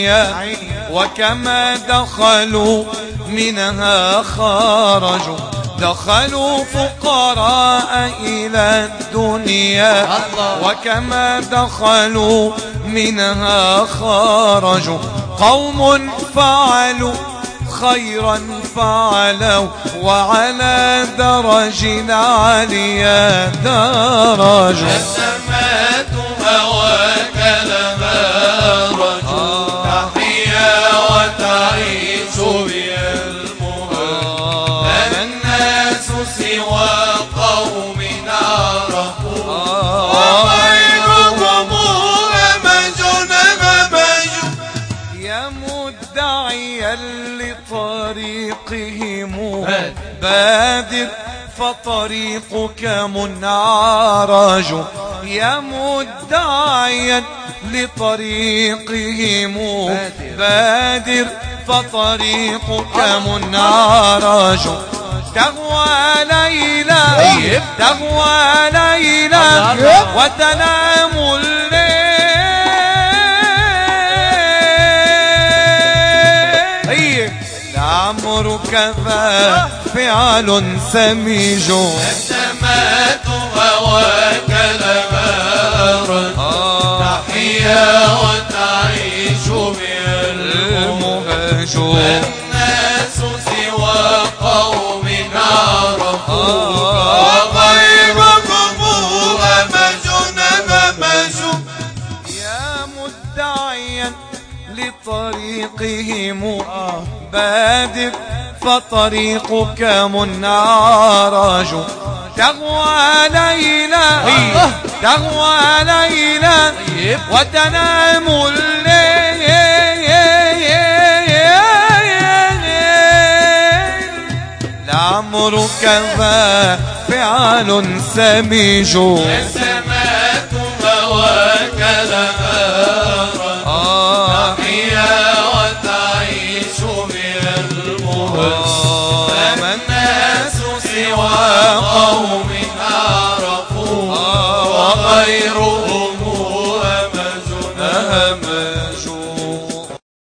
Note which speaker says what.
Speaker 1: الدنيا وكما دخلوا منها خرجوا. دخلوا فقراء إلى الدنيا وكما دخلوا منها خرجوا. قوم فعلوا خيرا فعلوا وعلى درج عليا درجوا.
Speaker 2: السماء هواك لبارج تحيا وتعيش بها المهج. الناس سوى قوم عرفوا وغيرهم همج همج.
Speaker 1: يا مدعيا لطريقهم بادر فطريقك منعرج. يا مدعيا لطريقهم بادر فطريقك منعرج. تغوى ليلى تغوى ليلى وتنام الليل. لعمرك ذا فعل سميج.
Speaker 2: السماء هواك لبارج تحيا وتعيش بها المهج. الناس سوى قوم عرفوك وغيرهم همج همج.
Speaker 1: يا مدعيا لطريقهم بادر فطريقك منعرج. تغوى ليلى تغوى ليلى وتنام الليل. لعمرك ذا فعل سميج.
Speaker 2: السماء هواك لبارج